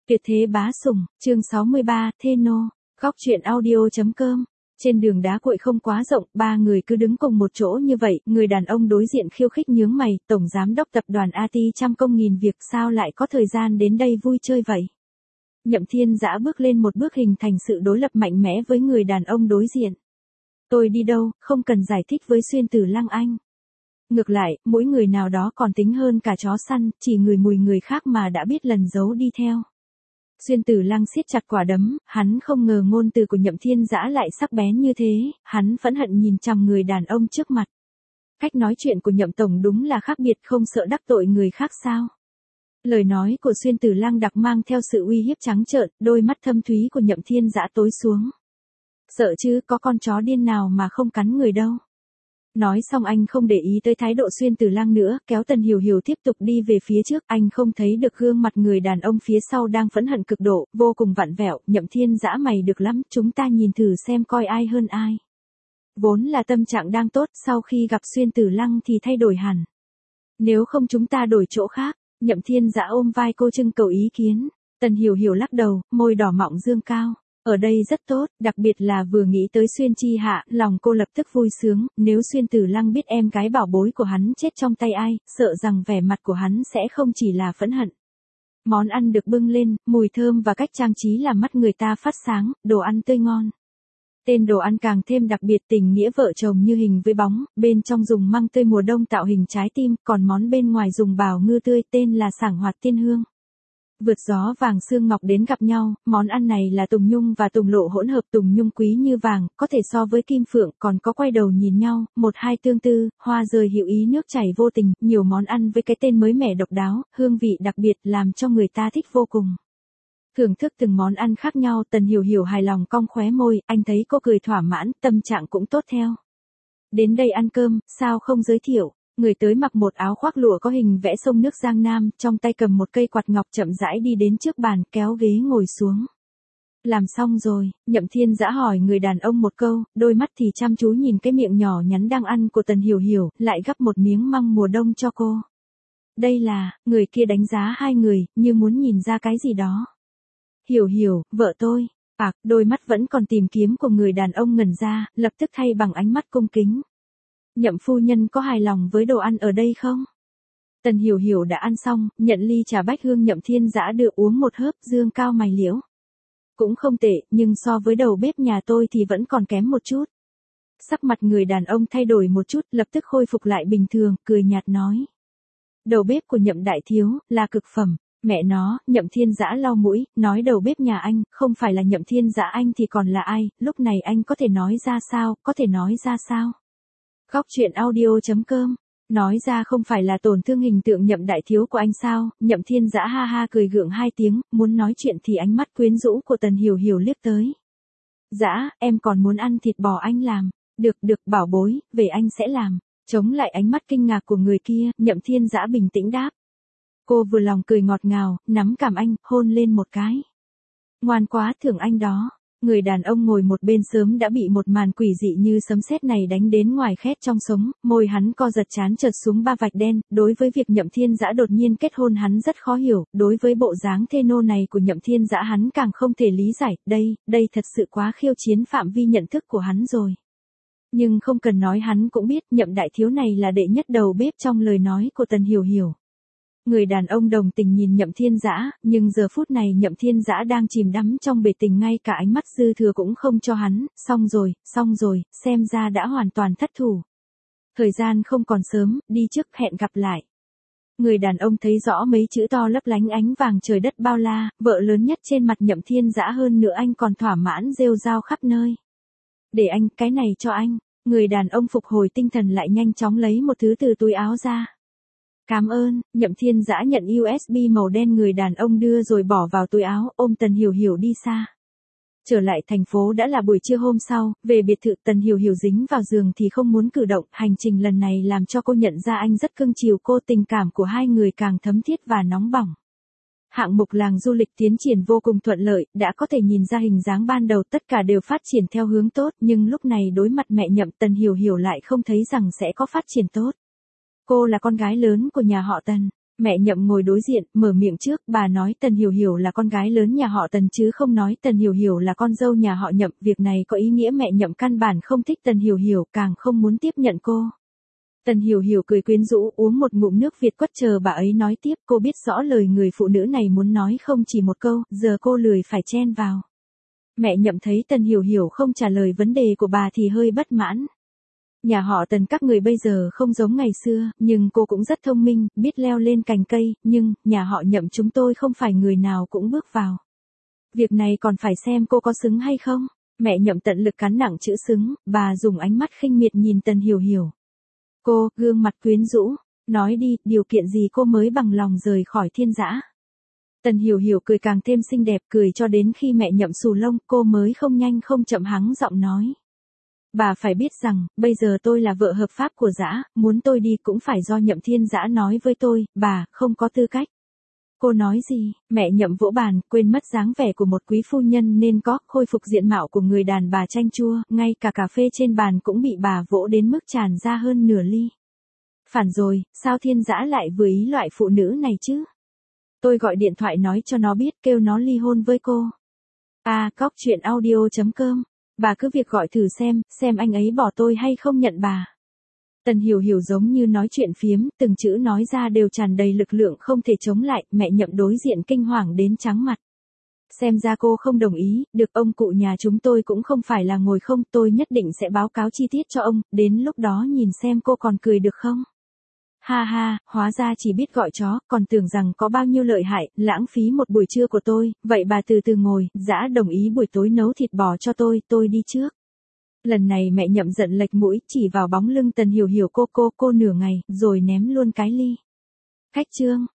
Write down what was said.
Tuyệt thế bá sủng, chương 63, Thê nô, góc truyện audio.com. Trên đường đá cuội không quá rộng, ba người cứ đứng cùng một chỗ như vậy, người đàn ông đối diện khiêu khích nhướng mày, tổng giám đốc tập đoàn AT trăm công nghìn việc sao lại có thời gian đến đây vui chơi vậy? Nhậm Thiên Dã bước lên một bước hình thành sự đối lập mạnh mẽ với người đàn ông đối diện. Tôi đi đâu, không cần giải thích với Xuyên Tử Lăng anh. Ngược lại, mỗi người nào đó còn tính hơn cả chó săn, chỉ người mùi người khác mà đã biết lần giấu đi theo. Xuyên Tử Lăng siết chặt quả đấm, hắn không ngờ ngôn từ của Nhậm Thiên Dã lại sắc bén như thế, hắn phẫn hận nhìn chằm người đàn ông trước mặt. Cách nói chuyện của Nhậm Tổng đúng là khác biệt, không sợ đắc tội người khác sao? Lời nói của Xuyên Tử Lăng đặc mang theo sự uy hiếp trắng trợn, đôi mắt thâm thúy của Nhậm Thiên Dã tối xuống. Sợ chứ, có con chó điên nào mà không cắn người đâu. Nói xong anh không để ý tới thái độ Xuyên Tử Lăng nữa, kéo Tần Hiểu Hiểu tiếp tục đi về phía trước, anh không thấy được gương mặt người đàn ông phía sau đang phẫn hận cực độ, vô cùng vặn vẹo. Nhậm Thiên Dã mày được lắm, chúng ta nhìn thử xem coi ai hơn ai. Vốn là tâm trạng đang tốt, sau khi gặp Xuyên Tử Lăng thì thay đổi hẳn. Nếu không chúng ta đổi chỗ khác. Nhậm Thiên Dã ôm vai cô trưng cầu ý kiến. Tần Hiểu Hiểu lắc đầu, môi đỏ mọng dương cao. Ở đây rất tốt, đặc biệt là vừa nghĩ tới Xuyên Chi Hạ, lòng cô lập tức vui sướng, nếu Xuyên Tử Lăng biết em gái bảo bối của hắn chết trong tay ai, sợ rằng vẻ mặt của hắn sẽ không chỉ là phẫn hận. Món ăn được bưng lên, mùi thơm và cách trang trí làm mắt người ta phát sáng, đồ ăn tươi ngon. Tên đồ ăn càng thêm đặc biệt, tình nghĩa vợ chồng như hình với bóng, bên trong dùng măng tươi mùa đông tạo hình trái tim, còn món bên ngoài dùng bào ngư tươi tên là sảng hoạt tiên hương. Vượt gió vàng xương ngọc đến gặp nhau, món ăn này là tùng nhung và tùng lộ hỗn hợp, tùng nhung quý như vàng, có thể so với kim phượng, còn có quay đầu nhìn nhau, một hai tương tư, hoa rơi hữu ý nước chảy vô tình, nhiều món ăn với cái tên mới mẻ độc đáo, hương vị đặc biệt làm cho người ta thích vô cùng. Thưởng thức từng món ăn khác nhau, Tần Hiểu Hiểu hài lòng cong khóe môi, anh thấy cô cười thỏa mãn, tâm trạng cũng tốt theo. Đến đây ăn cơm, sao không giới thiệu? Người tới mặc một áo khoác lụa có hình vẽ sông nước Giang Nam, trong tay cầm một cây quạt ngọc chậm rãi đi đến trước bàn, kéo ghế ngồi xuống. Làm xong rồi, Nhậm Thiên Dã hỏi người đàn ông một câu, đôi mắt thì chăm chú nhìn cái miệng nhỏ nhắn đang ăn của Tần Hiểu Hiểu, lại gắp một miếng măng mùa đông cho cô. Đây là, người kia đánh giá hai người, như muốn nhìn ra cái gì đó. Hiểu Hiểu, vợ tôi. Đôi mắt vẫn còn tìm kiếm của người đàn ông ngẩn ra, lập tức thay bằng ánh mắt cung kính. Nhậm phu nhân có hài lòng với đồ ăn ở đây không? Tần Hiểu Hiểu đã ăn xong, nhận ly trà bách hương Nhậm Thiên Dã đưa uống một hớp, dương cao mày liễu. Cũng không tệ, nhưng so với đầu bếp nhà tôi thì vẫn còn kém một chút. Sắc mặt người đàn ông thay đổi một chút, lập tức khôi phục lại bình thường, cười nhạt nói. Đầu bếp của Nhậm đại thiếu, là cực phẩm. Mẹ nó, Nhậm Thiên Dã lau mũi, nói đầu bếp nhà anh, không phải là Nhậm Thiên Dã anh thì còn là ai, lúc này anh có thể nói ra sao, có thể nói ra sao? Góc truyện audio.com, nói ra không phải là tổn thương hình tượng Nhậm đại thiếu của anh sao? Nhậm Thiên Dã ha ha cười gượng hai tiếng, muốn nói chuyện thì ánh mắt quyến rũ của Tần Hiểu Hiểu liếc tới. Dã, em còn muốn ăn thịt bò anh làm. Được bảo bối, về anh sẽ làm. Chống lại ánh mắt kinh ngạc của người kia, Nhậm Thiên Dã bình tĩnh đáp. Cô vừa lòng cười ngọt ngào, nắm cằm anh, hôn lên một cái. Ngoan quá, thưởng anh đó. Người đàn ông ngồi một bên sớm đã bị một màn quỷ dị như sấm sét này đánh đến ngoài khét trong sống, môi hắn co giật chán chợt xuống ba vạch đen, đối với việc Nhậm Thiên Dã đột nhiên kết hôn hắn rất khó hiểu, đối với bộ dáng thê nô này của Nhậm Thiên Dã hắn càng không thể lý giải, đây thật sự quá khiêu chiến phạm vi nhận thức của hắn rồi. Nhưng không cần nói hắn cũng biết Nhậm đại thiếu này là đệ nhất đầu bếp trong lời nói của Tần Hiểu Hiểu. Người đàn ông đồng tình nhìn Nhậm Thiên Dã, nhưng giờ phút này Nhậm Thiên Dã đang chìm đắm trong bể tình, ngay cả ánh mắt dư thừa cũng không cho hắn, xong rồi, xem ra đã hoàn toàn thất thủ. Thời gian không còn sớm, đi trước, hẹn gặp lại. Người đàn ông thấy rõ mấy chữ to lấp lánh ánh vàng trời đất bao la, vợ lớn nhất trên mặt Nhậm Thiên Dã, hơn nữa anh còn thỏa mãn rêu rao khắp nơi. Để anh, cái này cho anh. Người đàn ông phục hồi tinh thần lại nhanh chóng lấy một thứ từ túi áo ra. Cảm ơn, Nhậm Thiên Dã nhận USB màu đen người đàn ông đưa rồi bỏ vào túi áo, ôm Tần Hiểu Hiểu đi xa. Trở lại thành phố đã là buổi trưa hôm sau, về biệt thự Tần Hiểu Hiểu dính vào giường thì không muốn cử động, hành trình lần này làm cho cô nhận ra anh rất cưng chiều cô, tình cảm của hai người càng thấm thiết và nóng bỏng. Hạng mục làng du lịch tiến triển vô cùng thuận lợi, đã có thể nhìn ra hình dáng ban đầu tất cả đều phát triển theo hướng tốt, nhưng lúc này đối mặt mẹ Nhậm, Tần Hiểu Hiểu lại không thấy rằng sẽ có phát triển tốt. Cô là con gái lớn của nhà họ Tần. Mẹ Nhậm ngồi đối diện, mở miệng trước, bà nói Tần Hiểu Hiểu là con gái lớn nhà họ Tần chứ không nói Tần Hiểu Hiểu là con dâu nhà họ Nhậm, việc này có ý nghĩa mẹ Nhậm căn bản không thích Tần Hiểu Hiểu, càng không muốn tiếp nhận cô. Tần Hiểu Hiểu cười quyến rũ, uống một ngụm nước Việt quất chờ bà ấy nói tiếp, cô biết rõ lời người phụ nữ này muốn nói không chỉ một câu, giờ cô lười phải chen vào. Mẹ Nhậm thấy Tần Hiểu Hiểu không trả lời vấn đề của bà thì hơi bất mãn. Nhà họ Tần các người bây giờ không giống ngày xưa, nhưng cô cũng rất thông minh, biết leo lên cành cây, nhưng, nhà họ Nhậm chúng tôi không phải người nào cũng bước vào. Việc này còn phải xem cô có xứng hay không. Mẹ Nhậm tận lực cắn nặng chữ xứng, bà dùng ánh mắt khinh miệt nhìn Tần Hiểu Hiểu. Cô, gương mặt quyến rũ, nói đi, điều kiện gì cô mới bằng lòng rời khỏi Thiên Dã. Tần Hiểu Hiểu cười càng thêm xinh đẹp, cười cho đến khi mẹ Nhậm xù lông, cô mới không nhanh không chậm hắng giọng nói. Bà phải biết rằng, bây giờ tôi là vợ hợp pháp của Dã, muốn tôi đi cũng phải do Nhậm Thiên Dã nói với tôi, bà, không có tư cách. Cô nói gì? Mẹ Nhậm vỗ bàn, quên mất dáng vẻ của một quý phu nhân nên có, khôi phục diện mạo của người đàn bà chanh chua, ngay cả cà phê trên bàn cũng bị bà vỗ đến mức tràn ra hơn nửa ly. Phản rồi, sao Thiên Dã lại vừa ý loại phụ nữ này chứ? Tôi gọi điện thoại nói cho nó biết, kêu nó ly hôn với cô. Cóc.audio.com. Bà cứ việc gọi thử xem anh ấy bỏ tôi hay không nhận bà. Tần Hiểu Hiểu giống như nói chuyện phiếm, từng chữ nói ra đều tràn đầy lực lượng không thể chống lại, mẹ Nhậm đối diện kinh hoàng đến trắng mặt. Xem ra cô không đồng ý, được ông cụ nhà chúng tôi cũng không phải là ngồi không, tôi nhất định sẽ báo cáo chi tiết cho ông, đến lúc đó nhìn xem cô còn cười được không. Ha ha, hóa ra chỉ biết gọi chó, còn tưởng rằng có bao nhiêu lợi hại, lãng phí một buổi trưa của tôi, vậy bà từ từ ngồi, Dã đồng ý buổi tối nấu thịt bò cho tôi đi trước. Lần này mẹ Nhậm giận lệch mũi, chỉ vào bóng lưng Tần Hiểu Hiểu cô nửa ngày, rồi ném luôn cái ly. Khách trương.